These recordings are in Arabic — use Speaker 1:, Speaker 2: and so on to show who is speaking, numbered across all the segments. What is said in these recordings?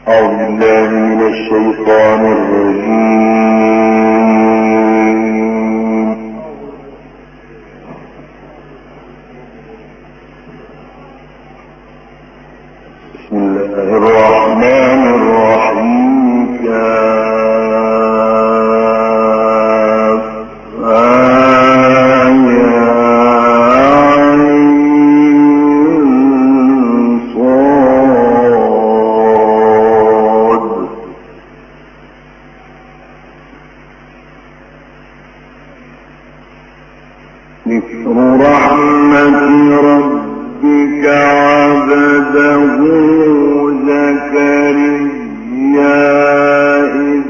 Speaker 1: أعوذ بالله من الشيطان الرجيم. بسم الله الرحمن الرحيم. ذكر رحمة ربك عبده زكريا إذ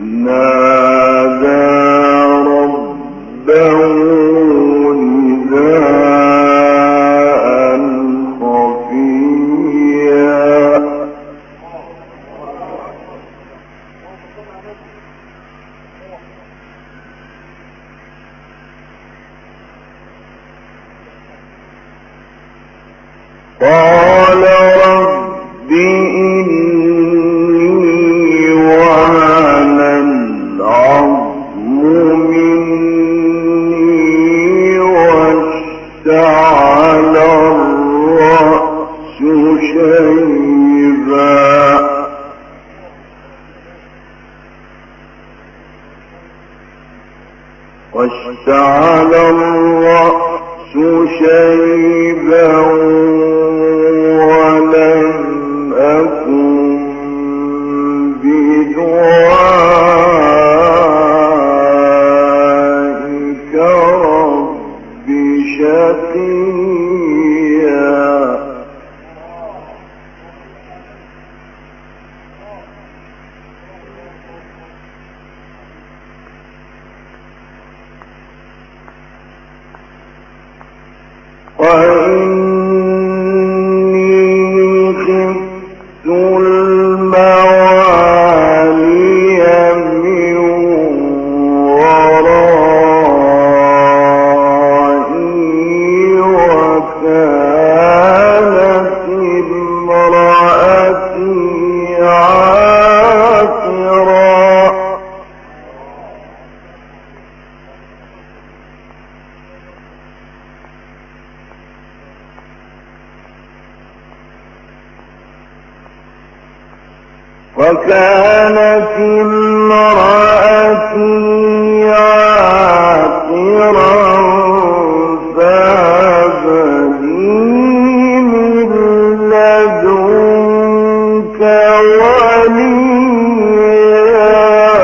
Speaker 1: نادى ربه نداء خفيا قال رب إني وهن العظم مني واشتعل الرأس شيبا ولم أكن بدعائك رب شقيا وإني خفت الموالي من ورائي وكانت امرأتي عاقرا فهب لي من لدنك وليا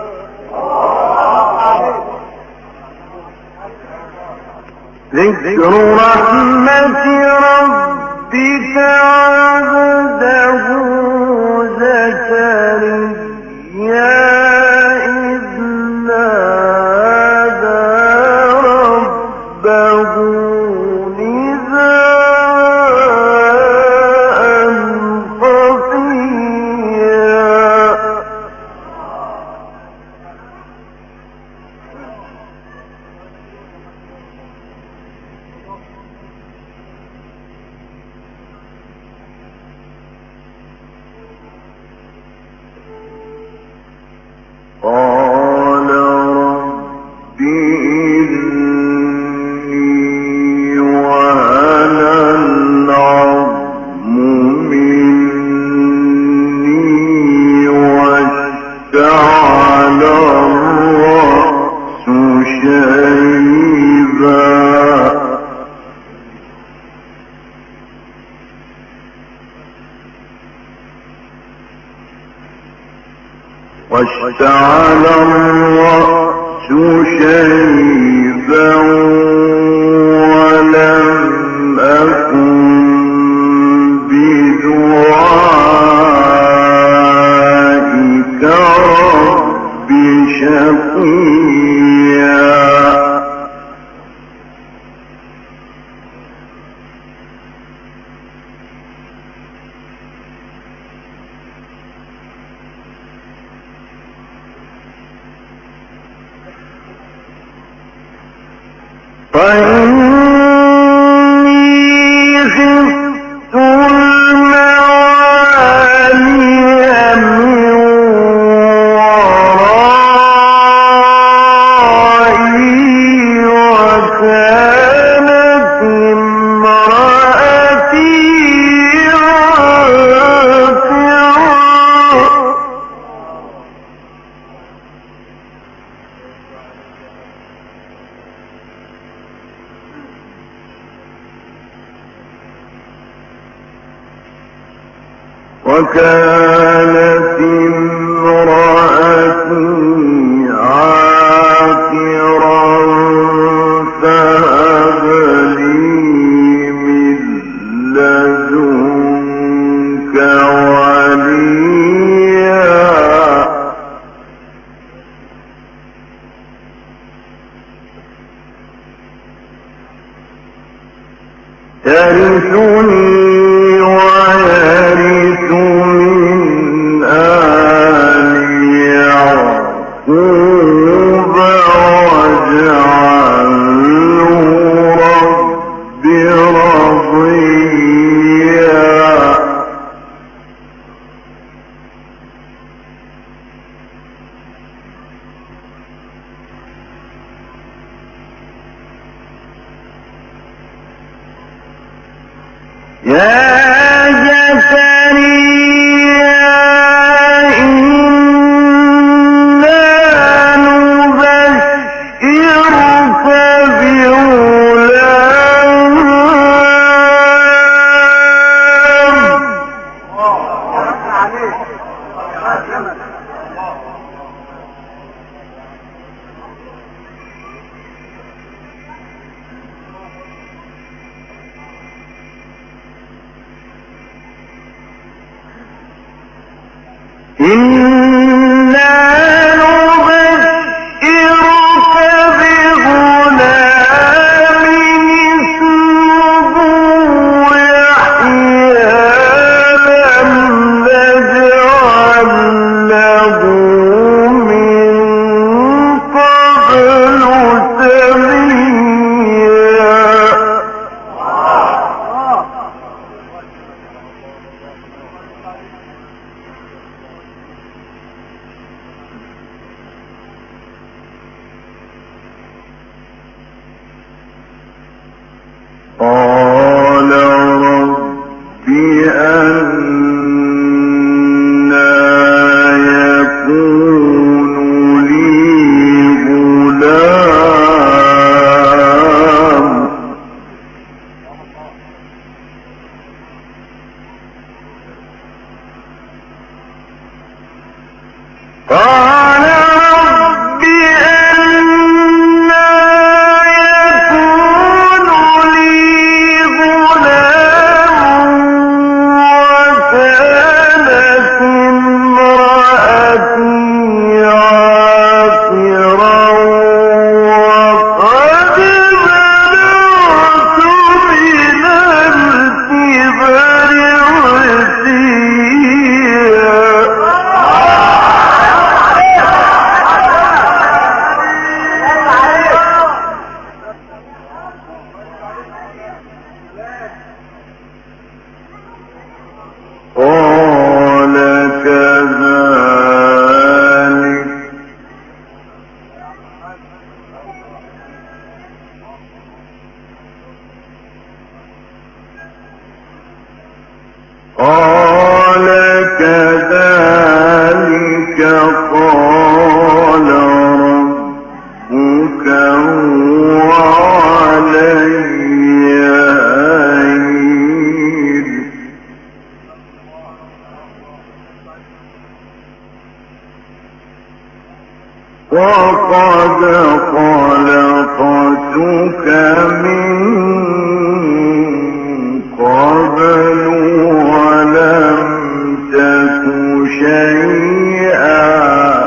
Speaker 1: ذكر رحمة ربك عبده زكريا إذ نادى ربه نداء خفيا قال رب إني وهن العظم مني واشتعل الرأس شيبا ولم أكن بدعائك رب شقيا فإني خفت الموالي وكانت امرأتي عاقرا فهب لي من لدنك وليا يرثني ويرث من آل يعقوب واجعله رب رضيا يا زكريا إنا نبشرك بغلام إنا نبشرك بغلام اسمه يحيى لم نجعل له من قبل سميا قال رب أنى يكون لي غلام قال رب أنى يكون لي غلام وكانت امرأتي عاقرا وقد بلغت من الكبر قال كذلك قال كذلك قال ربك هو علي هين وقد خلقتك من قبل ولم تك شيئا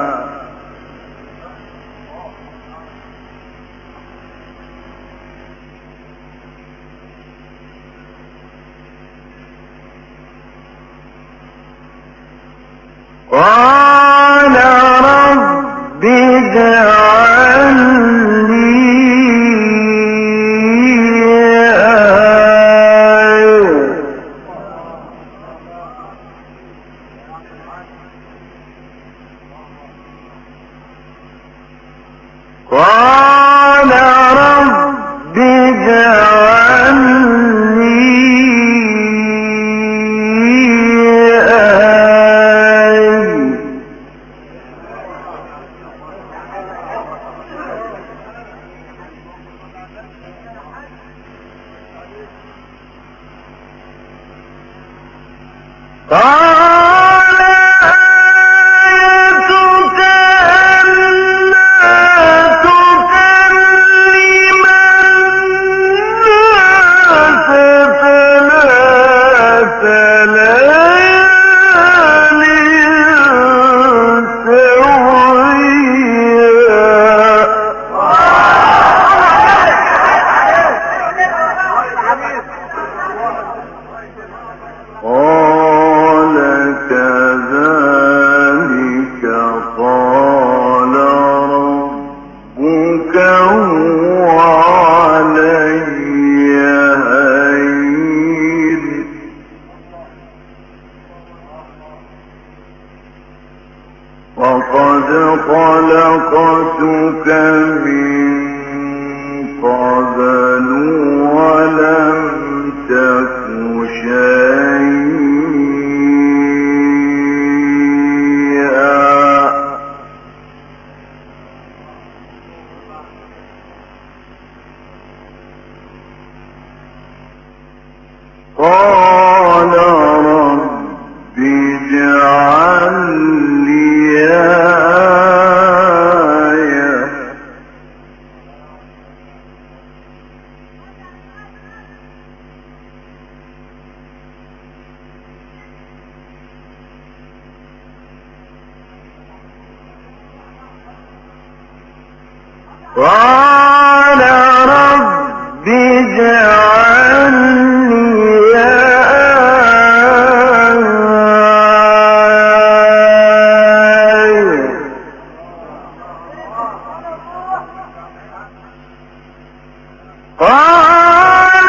Speaker 1: قال رب اجعل لي آية قال رب اجعل لي آية خلقتك من قبل ولم تك شيئا قال رب اجعل لي آية قال رب اجعل لي آية قال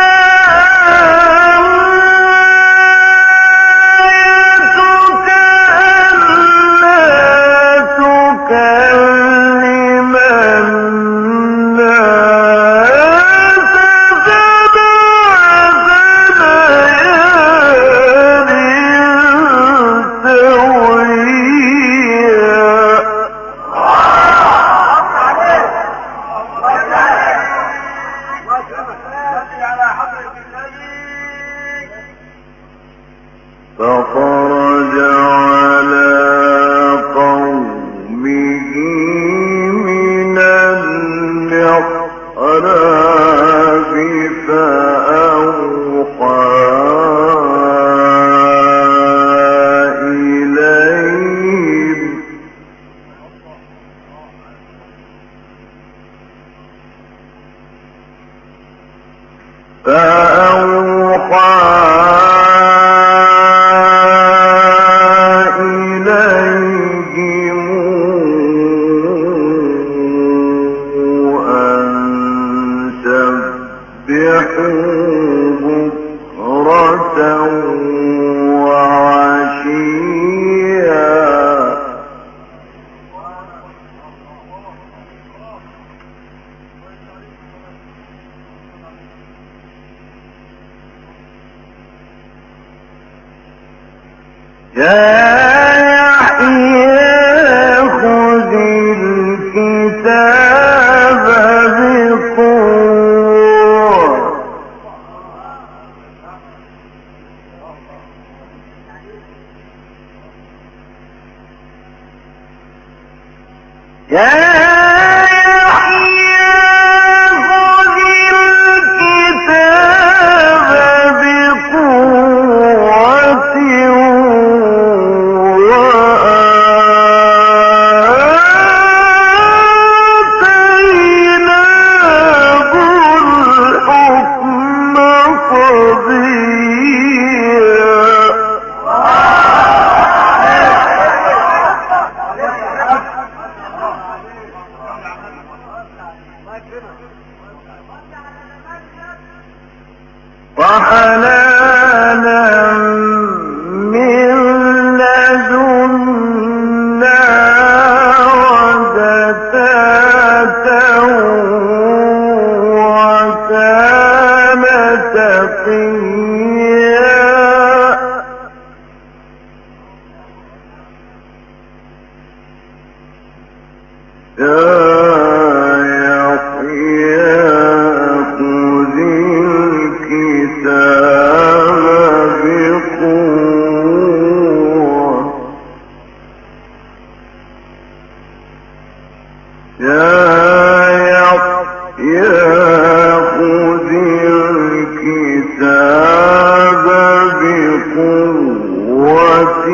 Speaker 1: آيتك ألا تكلم الناس ثلاث ليال سويا فخرج على قومه من المحراب فأوحى إليهم أن سبحوا بكرة وعشيا يا يحيى خذ الكتاب بقوة يا يحيى خذ الكتاب بقوة وآتيناه الحكم صبيا وحنانا من لدنا وزكاة وكان تقيا يا يحيى خذ الكتاب بقوة يا يحيى خذ الكتاب بقوة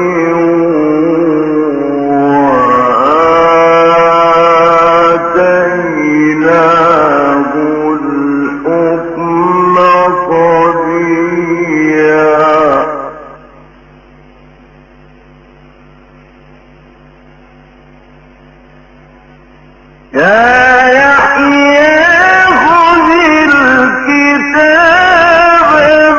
Speaker 1: وآتيناه الحكم صبيا يا يحيى خذ الكتاب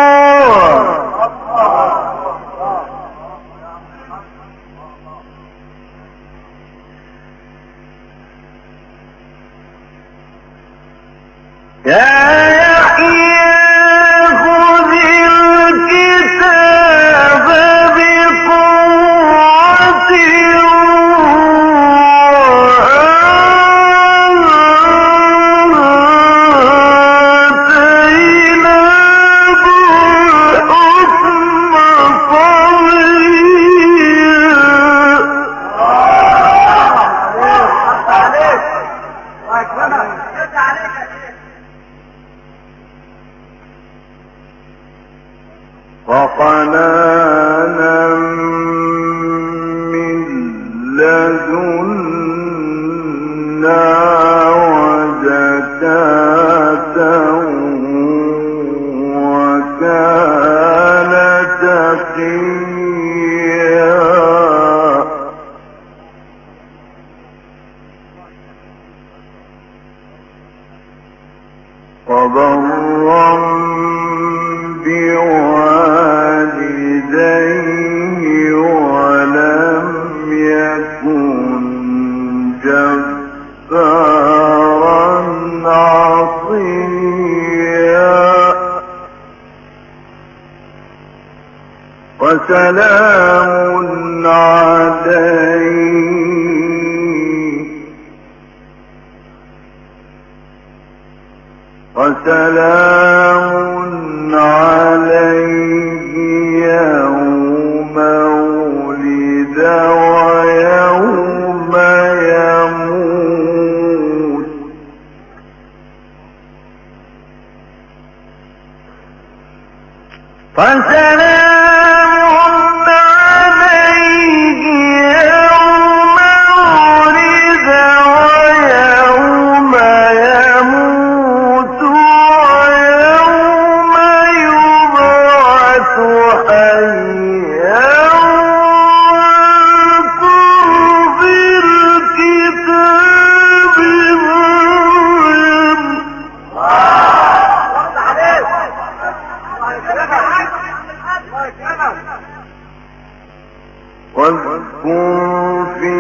Speaker 1: بقوة وبرا بوالديه ولم يكن جبارا عصيا وسلام عليه يوم ولد ويوم يموت فسلام عليه يوم ولد ويوم يموت ويوم يبعث حيا واذكر في الكتاب مريم واذكر في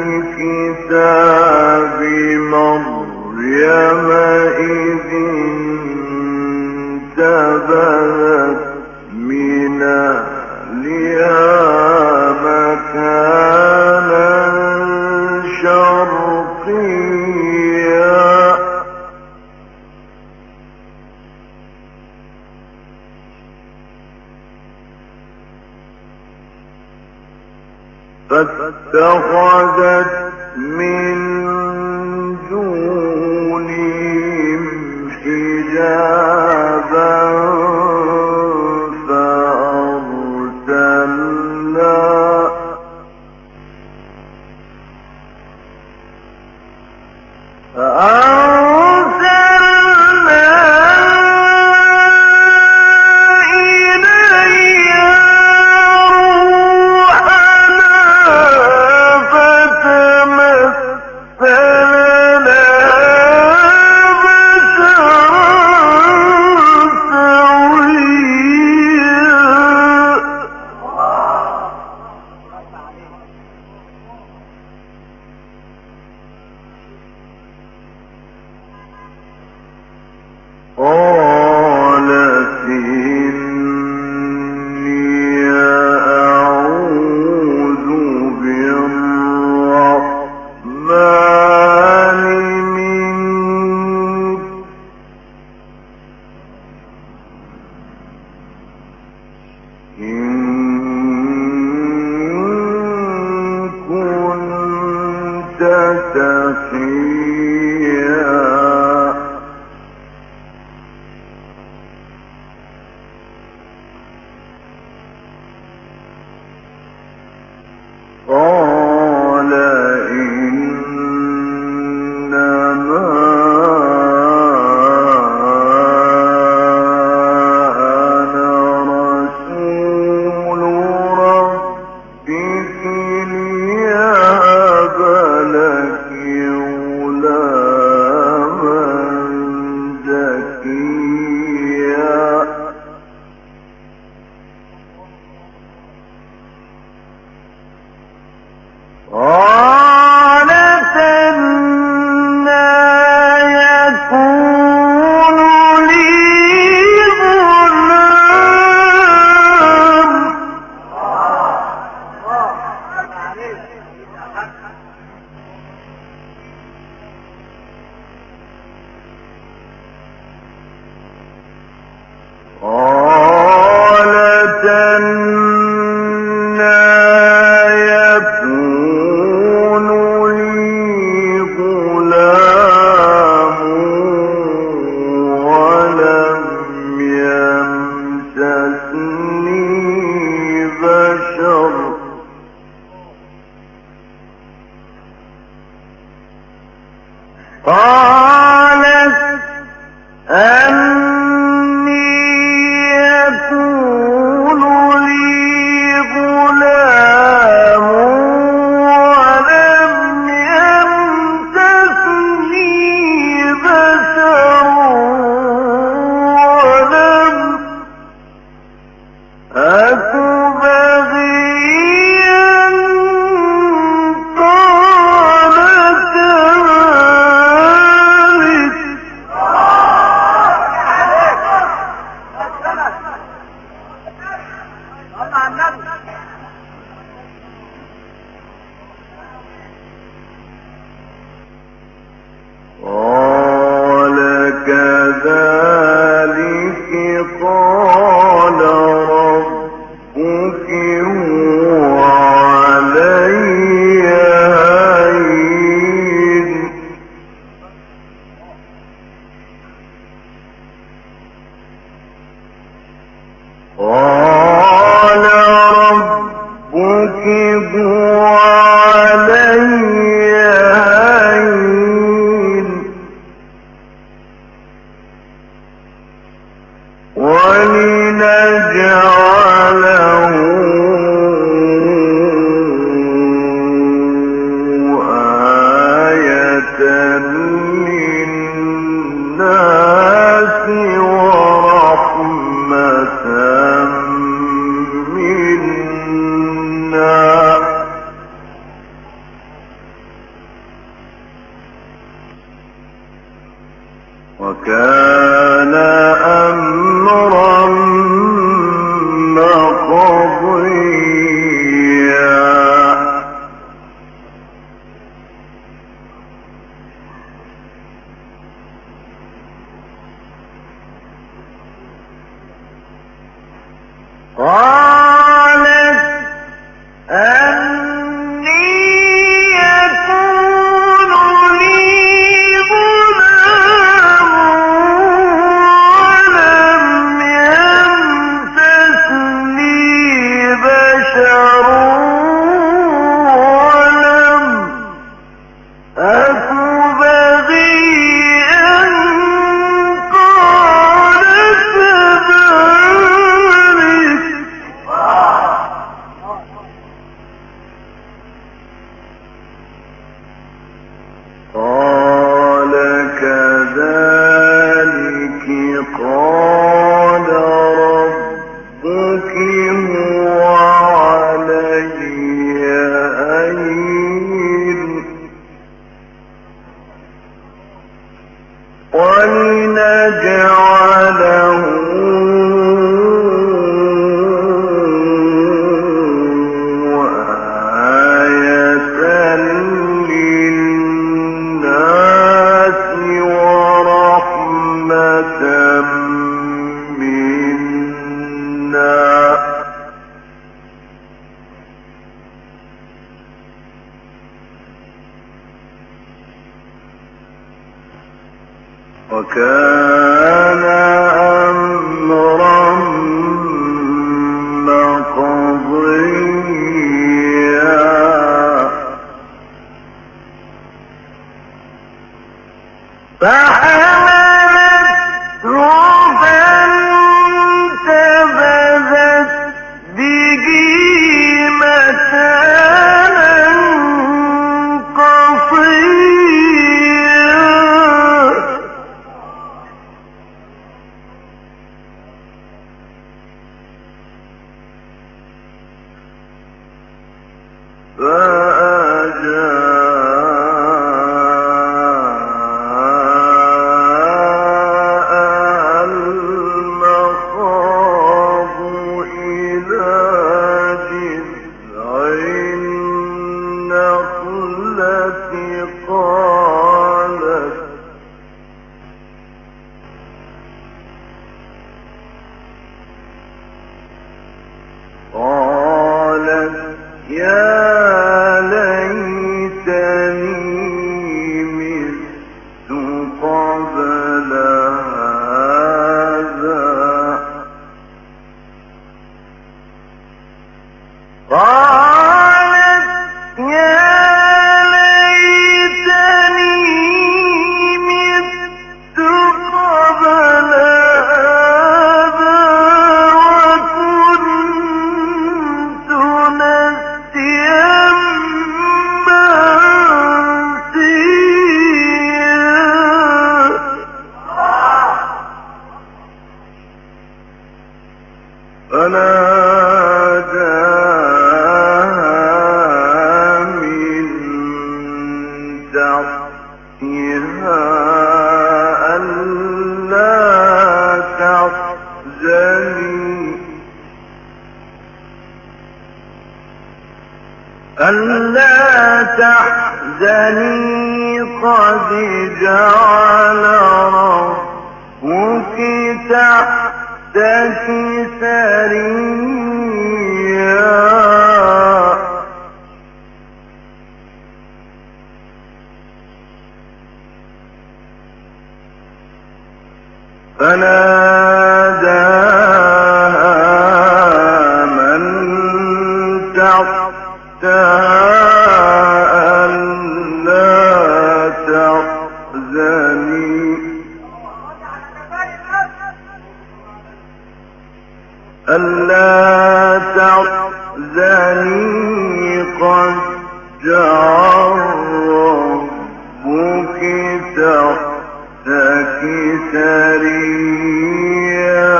Speaker 1: الكتاب مريم إذ انتبذت من أهلها مكانا شرقيا فاتخذت من دونهم حجابا قالت إني أعوذ بالرحمن منك إن كنت تقيا قال إنما أنا رسول ربك ليهب لك غلاما زكيا قالت أنى يكون لي غلام قالت أنى يكون لي غلام ولم يمسسني بشر قالت أني يكون لي وكان أمرا مقضيا. قالت أني يكون لي غلام ولم يمسسني بشر ولم أك بغيا قال كذلك قال كذلك قال ربك هو علي هين ولنجعله آية للناس ورحمة منا وكان أمرا مقضيا. فحملته فانتبذت به مكانا قصيا. فأجاءها المخاض إلى جذع النخلة قالت يا ليتني مت قبل هذا. قالت يا ليتني مت قبل هذا وكنت نسيا منسيا. فناداها من تحتها ألا تحزني قد جعل ربك تحتك سريا. فناداها من تحتها ألا تحزني قد جعل ربك تحتك سريا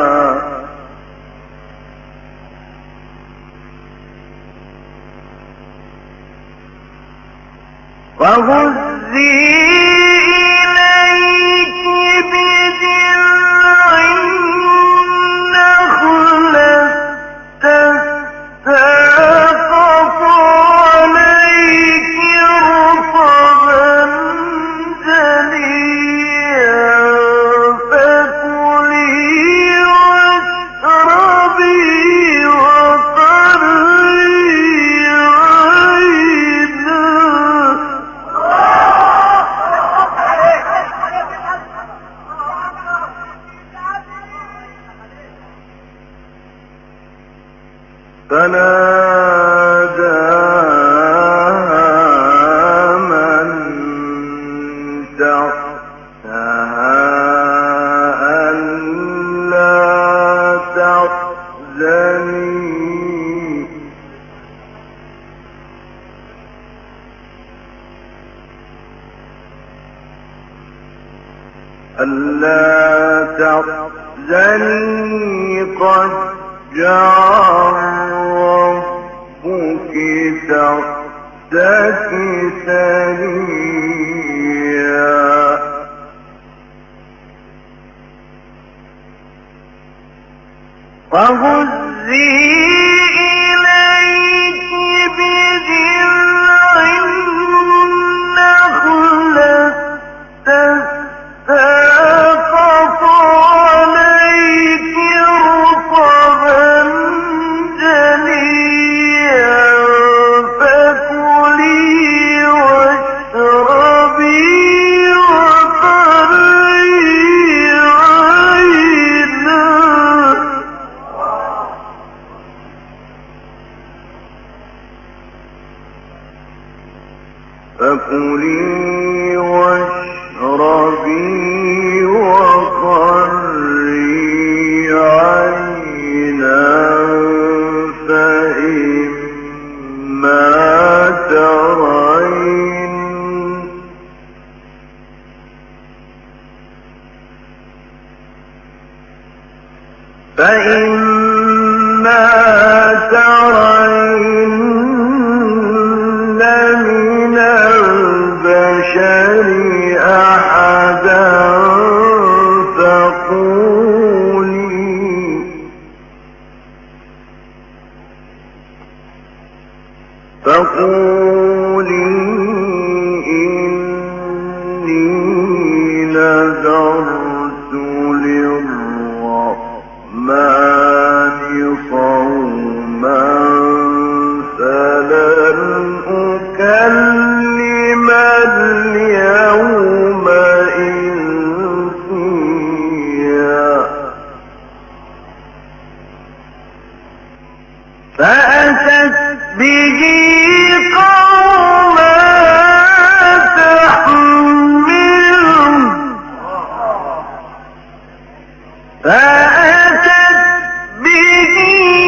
Speaker 1: فهزي إليك بجذع النخلة تساقط عليك رطبا جنيا فكلي واشربي وقري عينا فناداها من تحتها ألا تحزني قد جعل ربك تحتك سريا فهزي إليك بجذع النخلة تساقط عليك رطبا جنيا فكلي واشربي وقري عينا فكلي واشربي وقري عينا فإما ترين من البشر أحدا فقولي إني نذرت للرحمن صوما فلن أكلم اليوم إنسيا فأتت به قوما تحمله فأتت به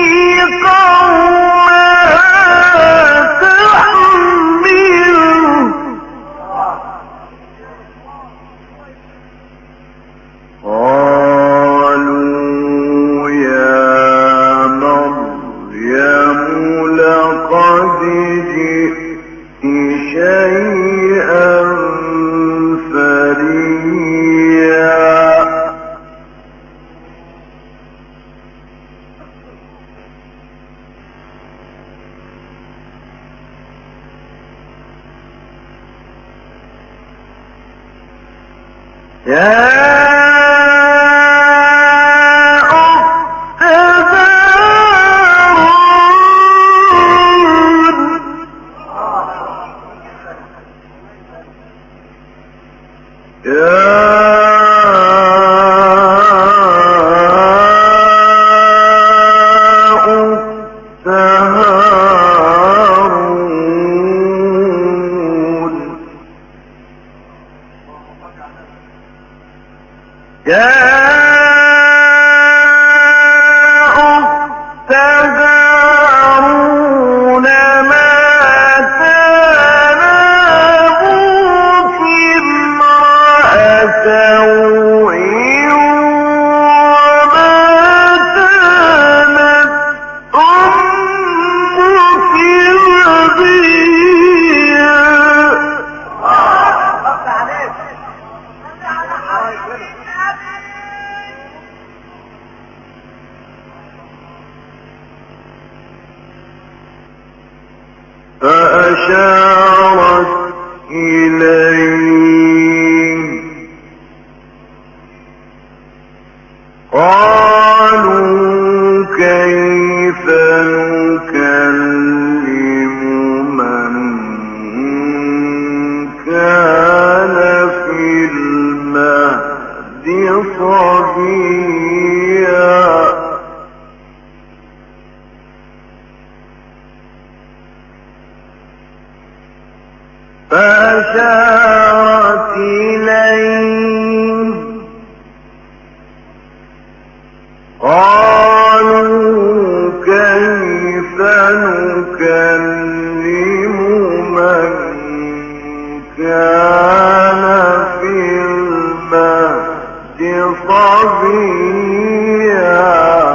Speaker 1: قوما تحمله قالوا يا مريم لقد جئت شيئا فريا يا أخت هارون فأشارت إليه قالوا كيف نكلم من كان في المهد صبيا فأشارت إليه قالوا كيف نكلم من كان في المهد صبيا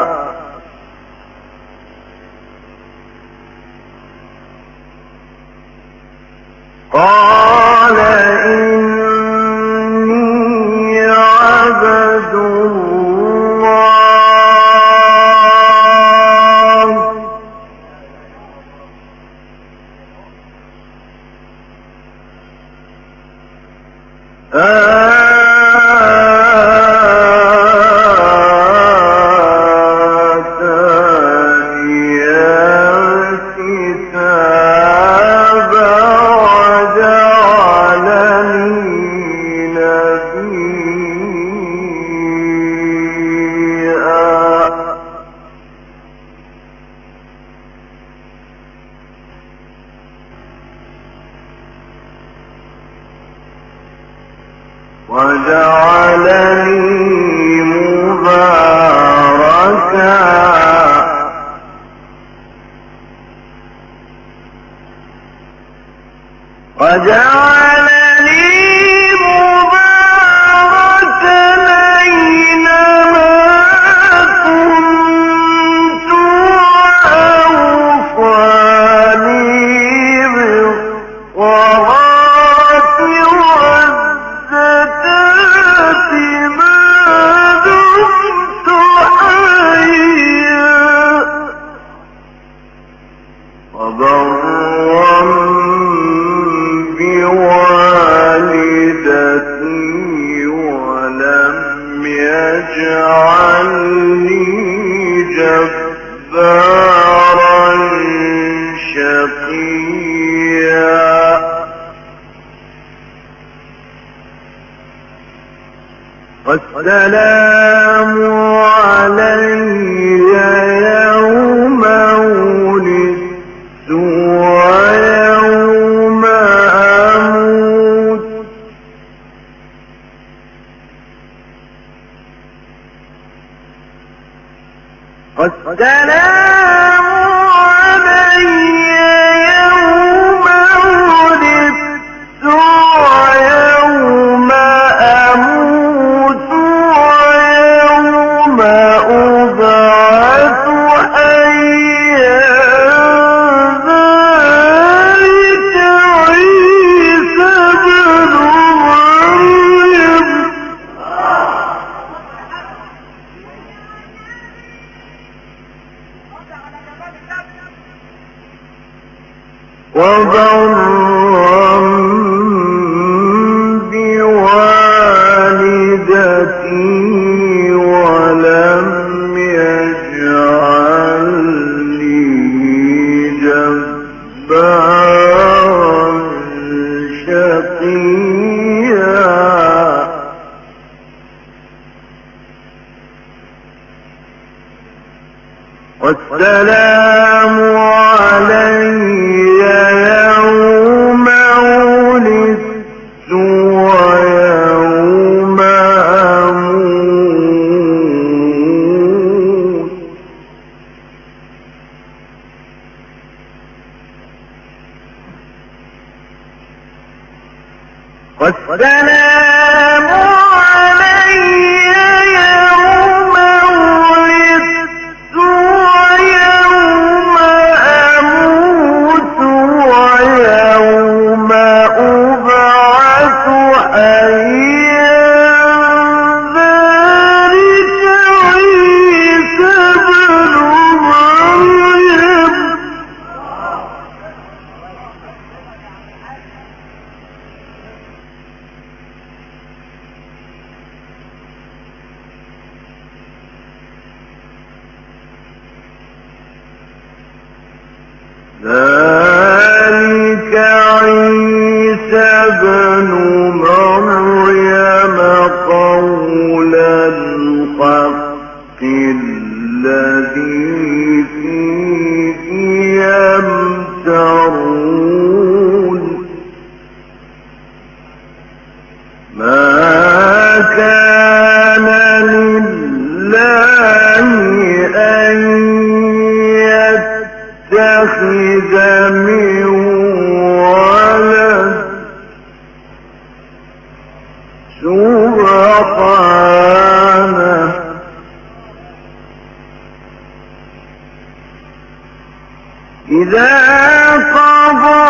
Speaker 1: قال إني عبد الله آتاني الكتاب وجعلني نبيا وجعلني مباركا أينما كنت وأوصاني بالصلاة والزكاة ما دمت حيا وبرا بوالدتي ولم يجعلني جبارا شقيا والسلام علي يوم ولدت ويوم أموت والسلام علي يوم ولدت ويوم أموت ويوم أبعث حيا ذلك عيسى بن مريم وبرا بوالدتي ولم يجعلني جبارا شقيا والسلام علي يوم ولدت ويوم أموت والسلام علي يوم ولدت ويوم أموت ويوم أبعث حيا ذلك عيسى بن مريم ذلك عيسى ابن مريم قول الحق الذي فيه يمترون ما كان لله أن يتخذ من ولد سبحانه إذا قضى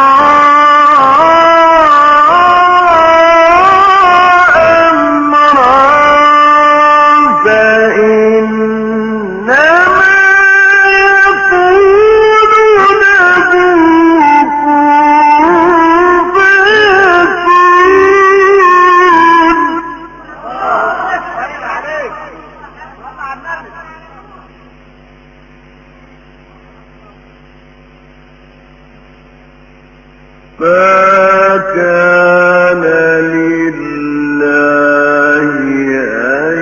Speaker 1: ما كان لله أن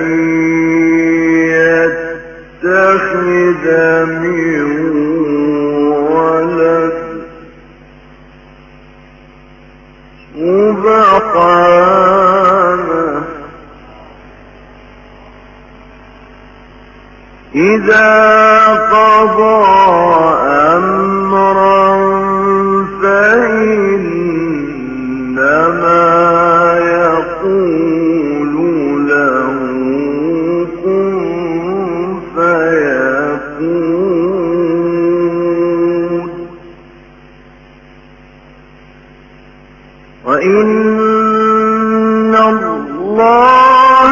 Speaker 1: يتخذ من ولد سبحانه إذا قضى أمرا فإنما يقول له كن فيكون وإن الله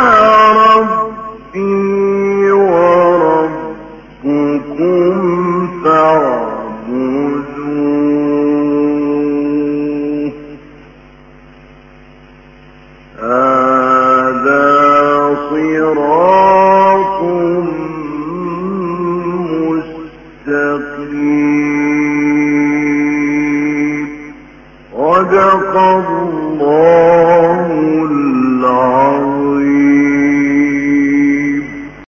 Speaker 1: ربي وربكم فاعبدوه